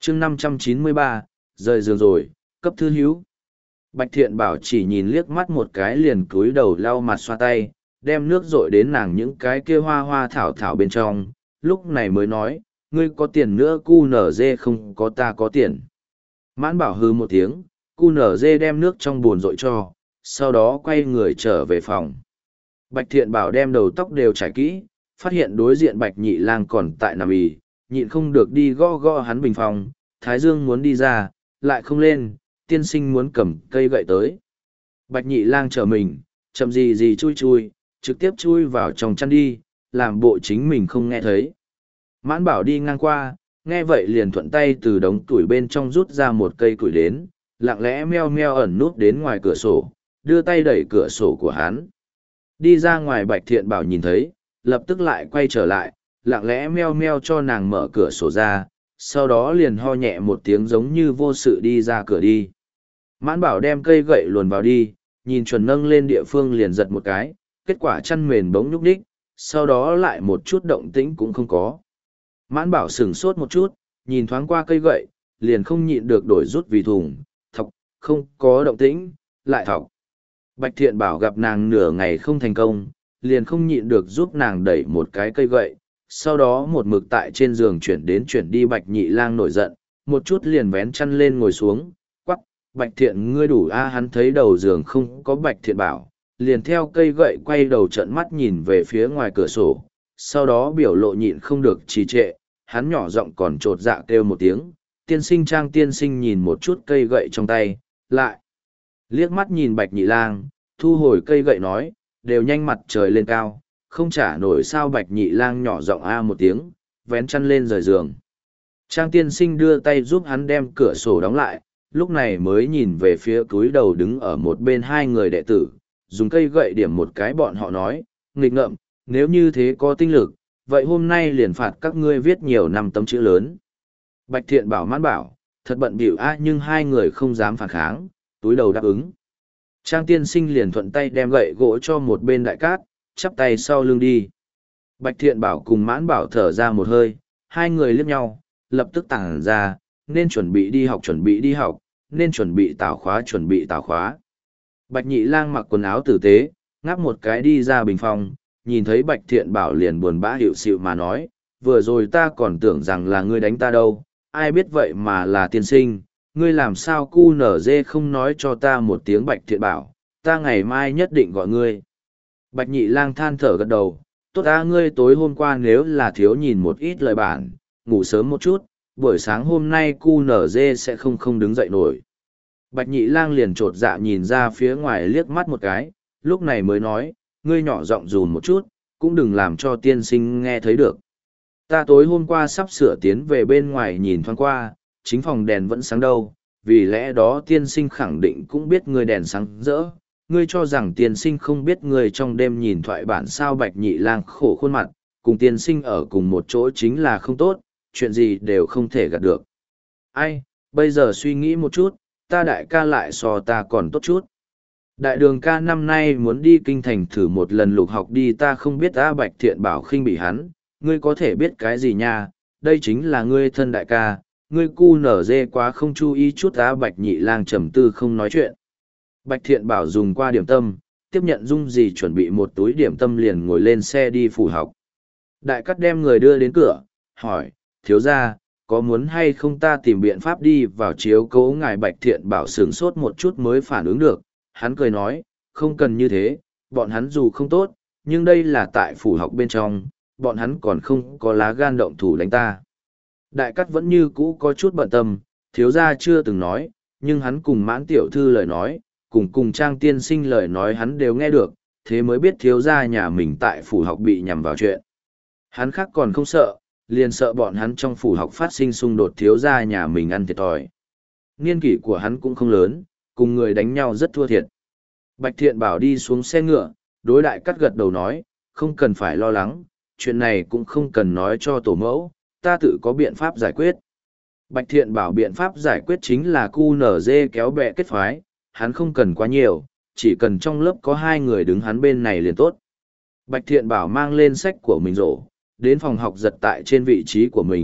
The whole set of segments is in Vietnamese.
chương 593, rời giường rồi, cấp thư hữu. Bạch Thiện Bảo chỉ nhìn liếc mắt một cái liền cúi đầu lau mặt xoa tay, đem nước rội đến nàng những cái kia hoa hoa thảo thảo bên trong, lúc này mới nói, ngươi có tiền nữa cu nở dê không có ta có tiền. Mãn Bảo hư một tiếng, cu nở dê đem nước trong bồn rội cho, sau đó quay người trở về phòng. Bạch Thiện Bảo đem đầu tóc đều trải kỹ, phát hiện đối diện Bạch Nhị Lang còn tại nằm ì, nhịn không được đi gõ gõ hắn bình phòng, Thái Dương muốn đi ra, lại không lên, tiên sinh muốn cầm cây gậy tới. Bạch Nhị Lang chờ mình, chậm gì gì chui chui, trực tiếp chui vào trong chăn đi, làm bộ chính mình không nghe thấy. Mãn Bảo đi ngang qua, nghe vậy liền thuận tay từ đống củi bên trong rút ra một cây củi đến, lặng lẽ meo meo ẩn núp đến ngoài cửa sổ, đưa tay đẩy cửa sổ của hắn. Đi ra ngoài Bạch Thiện Bảo nhìn thấy, lập tức lại quay trở lại, lặng lẽ meo meo cho nàng mở cửa sổ ra, sau đó liền ho nhẹ một tiếng giống như vô sự đi ra cửa đi. Mãn Bảo đem cây gậy luồn vào đi, nhìn chuẩn nâng lên địa phương liền giật một cái, kết quả chăn mền bỗng nhúc nhích, sau đó lại một chút động tĩnh cũng không có. Mãn Bảo sửng sốt một chút, nhìn thoáng qua cây gậy, liền không nhịn được đổi rút vì thùng, thọc, không có động tĩnh, lại thọc. Bạch Thiện Bảo gặp nàng nửa ngày không thành công, liền không nhịn được giúp nàng đẩy một cái cây gậy, sau đó một mực tại trên giường chuyển đến chuyển đi. Bạch Nhị Lang nổi giận, một chút liền vén chăn lên ngồi xuống, quắc, Bạch Thiện ngươi đủ a. Hắn thấy đầu giường không có Bạch Thiện Bảo, liền theo cây gậy quay đầu trợn mắt nhìn về phía ngoài cửa sổ, sau đó biểu lộ nhịn không được trì trệ, hắn nhỏ giọng còn trột dạ kêu một tiếng, tiên sinh Trang tiên sinh nhìn một chút cây gậy trong tay, lại liếc mắt nhìn Bạch Nhị Lang, thu hồi cây gậy nói, đều nhanh mặt trời lên cao, không trả nổi sao. Bạch Nhị Lang nhỏ giọng a một tiếng, vén chăn lên rời giường. Trang tiên sinh đưa tay giúp hắn đem cửa sổ đóng lại, lúc này mới nhìn về phía túi đầu đứng ở một bên hai người đệ tử, dùng cây gậy điểm một cái bọn họ nói, nghịch ngợm, nếu như thế có tinh lực, vậy hôm nay liền phạt các ngươi viết nhiều năm tấm chữ lớn. Bạch Thiện Bảo Mãn Bảo, thật bận bịu a, nhưng hai người không dám phản kháng, túi đầu đáp ứng. Trang tiên sinh liền thuận tay đem gậy gỗ cho một bên đại cát, chắp tay sau lưng đi. Bạch Thiện Bảo cùng Mãn Bảo thở ra một hơi, hai người liếc nhau, lập tức tản ra, nên chuẩn bị đi học chuẩn bị đi học, nên chuẩn bị tảo khóa chuẩn bị tảo khóa. Bạch Nhị Lang mặc quần áo tử tế, ngáp một cái đi ra bình phòng, nhìn thấy Bạch Thiện Bảo liền buồn bã hiệu xịu mà nói, vừa rồi ta còn tưởng rằng là ngươi đánh ta đâu, ai biết vậy mà là tiên sinh, ngươi làm sao cu nở dê không nói cho ta một tiếng. Bạch Thiện Bảo, ta ngày mai nhất định gọi ngươi. Bạch Nhị Lang than thở gật đầu, tốt ta, ngươi tối hôm qua nếu là thiếu nhìn một ít lời bản, ngủ sớm một chút, buổi sáng hôm nay cu nở dê sẽ không đứng dậy nổi. Bạch Nhị Lang liền trột dạ nhìn ra phía ngoài liếc mắt một cái, lúc này mới nói, ngươi nhỏ giọng dùn một chút, cũng đừng làm cho tiên sinh nghe thấy được. Ta tối hôm qua sắp sửa tiến về bên ngoài nhìn thoáng qua, chính phòng đèn vẫn sáng đâu, vì lẽ đó tiên sinh khẳng định cũng biết ngươi đèn sáng rỡ. Ngươi cho rằng tiên sinh không biết ngươi trong đêm nhìn thoại bản sao. Bạch Nhị Lang khổ khuôn mặt, cùng tiên sinh ở cùng một chỗ chính là không tốt, chuyện gì đều không thể gạt được. Ai, bây giờ suy nghĩ một chút, ta đại ca lại so ta còn tốt chút. Đại đường ca năm nay muốn đi kinh thành thử một lần lục học đi, ta không biết. Ta Bạch Thiện Bảo khinh bị hắn, ngươi có thể biết cái gì nha, đây chính là ngươi thân đại ca, ngươi cu nở dê quá không chú ý chút. Ta Bạch Nhị Lang trầm tư không nói chuyện. Bạch Thiện Bảo dùng qua điểm tâm, tiếp nhận Dung gì chuẩn bị một túi điểm tâm liền ngồi lên xe đi phủ học. Đại cắt đem người đưa đến cửa, hỏi, thiếu gia, có muốn hay không ta tìm biện pháp đi vào chiếu cố ngài? Bạch Thiện Bảo sửng sốt một chút mới phản ứng được, hắn cười nói, không cần như thế, bọn hắn dù không tốt, nhưng đây là tại phủ học bên trong, bọn hắn còn không có lá gan động thủ đánh ta. Đại cắt vẫn như cũ có chút bận tâm, thiếu gia chưa từng nói, nhưng hắn cùng Mãn tiểu thư lời nói, cùng Trang tiên sinh lời nói hắn đều nghe được, thế mới biết thiếu gia nhà mình tại phủ học bị nhằm vào chuyện. Hắn khác còn không sợ, liền sợ bọn hắn trong phủ học phát sinh xung đột, thiếu gia nhà mình ăn thiệt thòi. Niên kỷ của hắn cũng không lớn, cùng người đánh nhau rất thua thiệt. Bạch Thiện Bảo đi xuống xe ngựa, đối Đại Cắt gật đầu nói, không cần phải lo lắng, chuyện này cũng không cần nói cho tổ mẫu, ta tự có biện pháp giải quyết. Bạch Thiện Bảo biện pháp giải quyết chính là QNZ kéo bè kết phái, hắn không cần quá nhiều, chỉ cần trong lớp có 2 người đứng hắn bên này liền tốt. Bạch Thiện Bảo mang lên sách của mình rổ, đến phòng học giật tại trên vị trí của mình,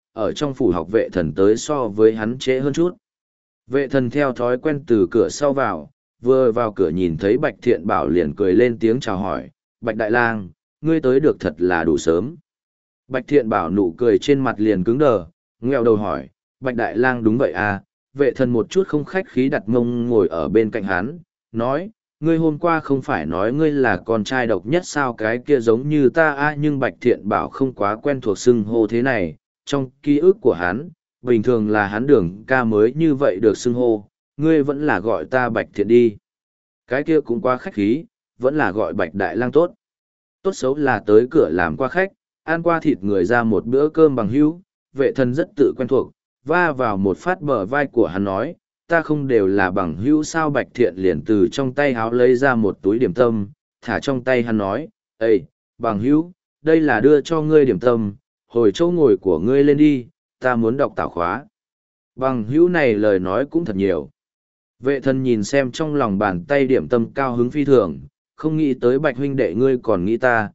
ở trong phủ học vệ thần tới so với hắn trễ hơn chút. Vệ thần theo thói quen từ cửa sau vào, vừa vào cửa nhìn thấy Bạch Thiện Bảo liền cười lên tiếng chào hỏi, Bạch Đại Lang, ngươi tới được thật là đủ sớm. Bạch Thiện Bảo nụ cười trên mặt liền cứng đờ, nghèo đầu hỏi, Bạch Đại Lang đúng vậy à, vệ thần một chút không khách khí đặt mông ngồi ở bên cạnh hắn, nói, ngươi hôm qua không phải nói ngươi là con trai độc nhất sao cái kia giống như ta à, nhưng Bạch Thiện Bảo không quá quen thuộc xưng hô thế này, trong ký ức của hắn, bình thường là hắn Đường ca mới như vậy được xưng hô, ngươi vẫn là gọi ta Bạch Thiện đi. Cái kia cũng quá khách khí, vẫn là gọi Bạch Đại Lang tốt. Tốt xấu là tới cửa làm qua khách, ăn qua thịt người ra một bữa cơm bằng hữu, vệ thần rất tự quen thuộc, va vào một phát bờ vai của hắn nói, ta không đều là bằng hữu sao. Bạch Thiện liền từ trong tay háo lấy ra một túi điểm tâm, thả trong tay hắn nói, ê, bằng hữu, đây là đưa cho ngươi điểm tâm, hồi chỗ ngồi của ngươi lên đi, ta muốn đọc tảo khóa. Bằng hữu này lời nói cũng thật nhiều. Vệ thần nhìn xem trong lòng bàn tay điểm tâm cao hứng phi thường, không nghĩ tới Bạch huynh đệ ngươi còn nghĩ ta,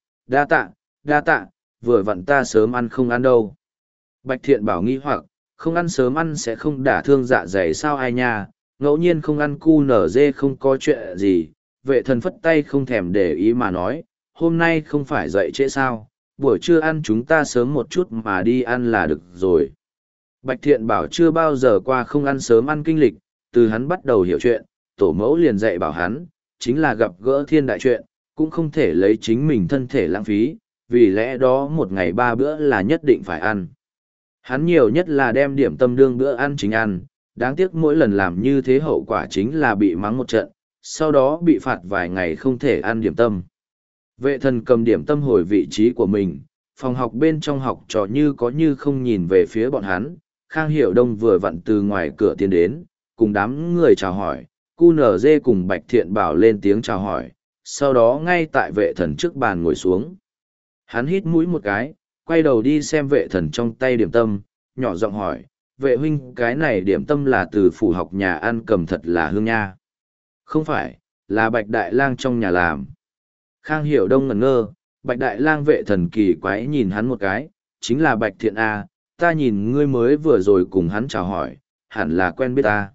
đa tạ, vừa vặn ta sớm ăn không ăn đâu. Bạch Thiện Bảo nghi hoặc, không ăn sớm ăn sẽ không đả thương dạ dày sao ai nha, ngẫu nhiên không ăn cu nở dê không có chuyện gì. Vệ thần phất tay không thèm để ý mà nói, hôm nay không phải dậy trễ sao, buổi trưa ăn chúng ta sớm một chút mà đi ăn là được rồi. Bạch Thiện Bảo chưa bao giờ qua không ăn sớm ăn kinh lịch, từ hắn bắt đầu hiểu chuyện, tổ mẫu liền dạy bảo hắn, chính là gặp gỡ thiên đại chuyện, cũng không thể lấy chính mình thân thể lãng phí, vì lẽ đó một ngày 3 bữa là nhất định phải ăn. Hắn nhiều nhất là đem điểm tâm đương bữa ăn chính ăn, đáng tiếc mỗi lần làm như thế hậu quả chính là bị mắng một trận, sau đó bị phạt vài ngày không thể ăn điểm tâm. Vệ thần cầm điểm tâm hồi vị trí của mình, phòng học bên trong học trò như có như không nhìn về phía bọn hắn, Khang Hiểu Đông vừa vặn từ ngoài cửa tiến đến, cùng đám người chào hỏi, QNZ cùng Bạch Thiện Bảo lên tiếng chào hỏi, sau đó ngay tại vệ thần trước bàn ngồi xuống. Hắn hít mũi một cái, quay đầu đi xem vệ thần trong tay điểm tâm, nhỏ giọng hỏi, vệ huynh cái này điểm tâm là từ phủ học nhà ăn cầm thật là hương nha. Không phải, là Bạch Đại Lang trong nhà làm. Khang Hiểu Đông ngẩn ngơ, Bạch Đại Lang vệ thần kỳ quái nhìn hắn một cái, chính là Bạch Thiện A, ta nhìn ngươi mới vừa rồi cùng hắn chào hỏi, hẳn là quen biết ta.